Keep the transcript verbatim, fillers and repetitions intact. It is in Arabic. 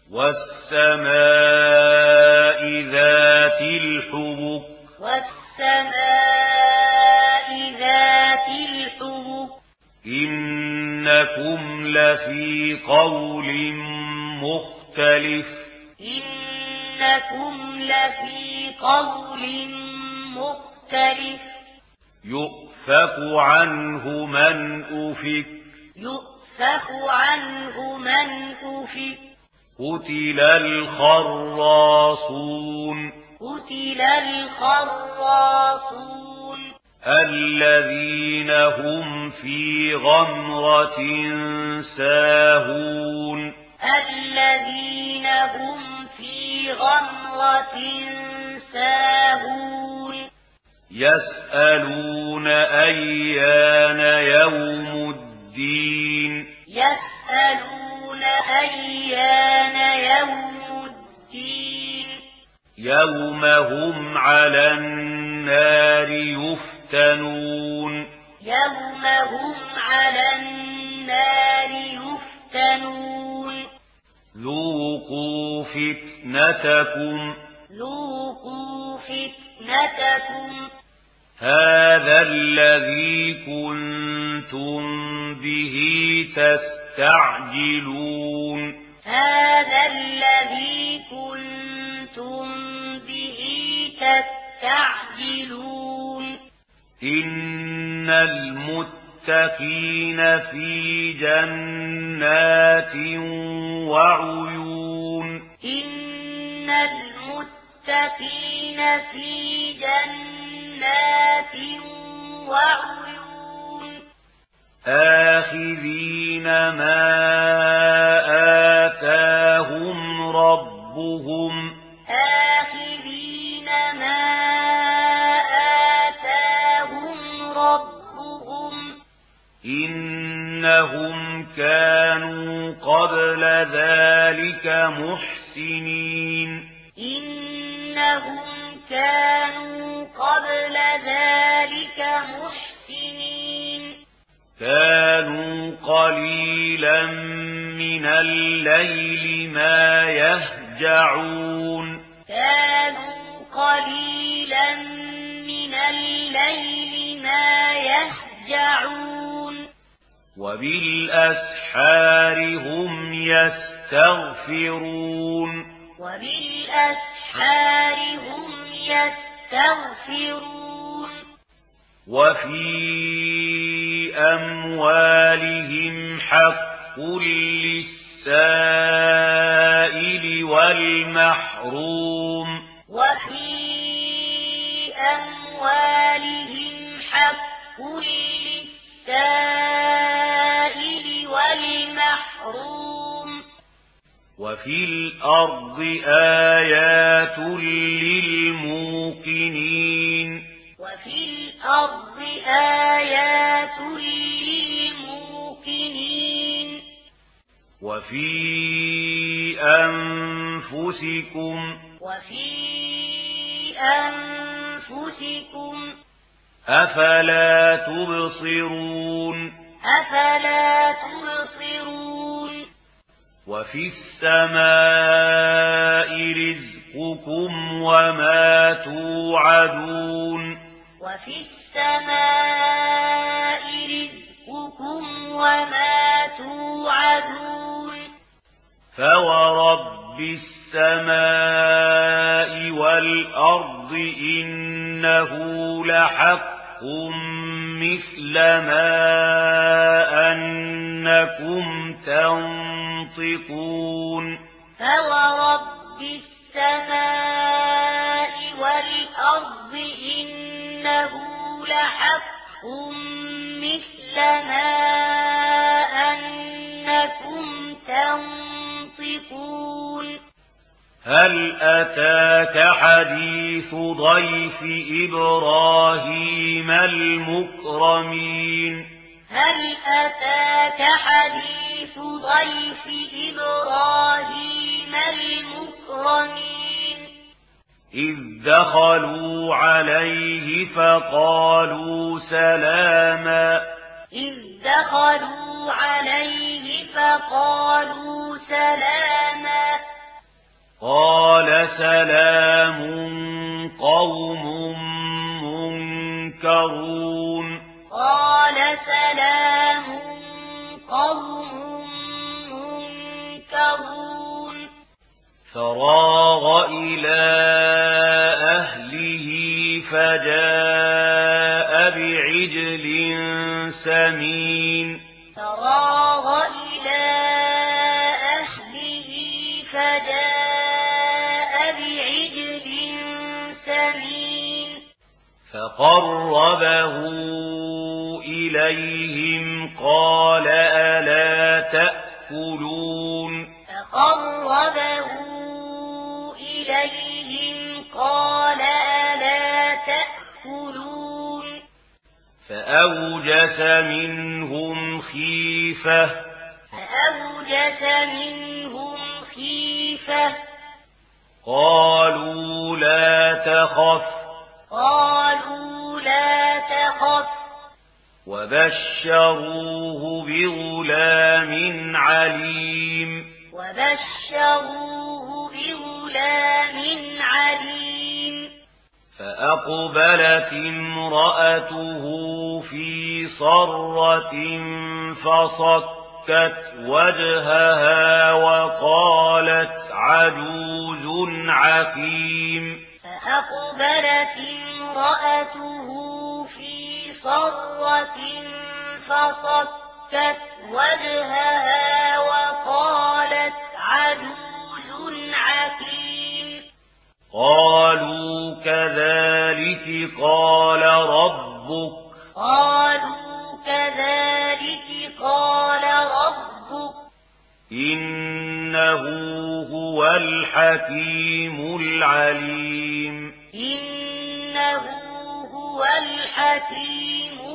والسماء ذات الحبك والسماء ذات الحبك إنكم لفي قول مختلف إنكم لفي قول مختلف يؤفك عنه من أفك يؤفك عنه من أفك قتل الخراصون قتل الخراصون الذين هم في غمرة ساهون الذين هم في غمرة ساهون يسألون أيان يوم الدين يسألون أيان يوم الدين يوم هم على النار يفتنون يوم هم على النار يفتنون ذوقوا فتنتكم ذوقوا فتنتكم هذا الذي كنتم به تستعجلون هذا الذي كنتم به تستعجلون إن المتقين في جنات وعيون إن المتقين في جنات وعيون آخذين ما آتاهم ربهم آخذين ما آتاهم ربهم إنهم كانوا قبل ذلك محسنين إنهم كانوا قبل ذلك محسنين كانوا قليلا من الليل ما يهجعون كانوا قليلا من الليل ما يهجعون وبالأسحار هم يستغفرون وبالأسحار هم يستغفرون وفي أموالهم حق للسائل والمحروم وفي أموالهم حق للسائل والمحروم وفي الأرض آيات للموقنين وفي الأرض آيات للموقنين وفي أنفسكم وفي أنفسكم أفلا تبصرون أفلا تبصرون وفي السماء رزقكم وما توعدون وفي السماء رزقكم وما توعدون فورب السماء والأرض إنه لحق مثل ما أنكم تنطقون فورب السماء والأرض إنه لحق مثل ما أنكم تنطقون هل أتاك حديث ضيف إبراهيم المكرمين هل أتاك حديث ضيف إبراهيم المكرمين إذ دخلوا عليه فقالوا سلاما إذ دخلوا عليه فقالوا سلاما فراغ إلى أهله فجاء بعجل سمين فراغ إلى أهله فجاء بعجل سمين فقربه إليهم قال ألا تأكلون فقربه إليهم قال ألا تأكلون فأوجس منهم خيفة فأوجس منهم خيفة قالوا لا تخف قالوا لا تخف وبشروه بغلام عليم وبشروه بغلام عليم فأقبلت امرأته في صرة فصكت وجهها وقالت عجوز عقيم فأقبلت امرأته في صرة فصكت وجهها وقالت عجوز عقيم قالوا كذلك قال ربك قالوا كذلك قال ربك إنه هو الحكيم العليم إنه هو الحكيم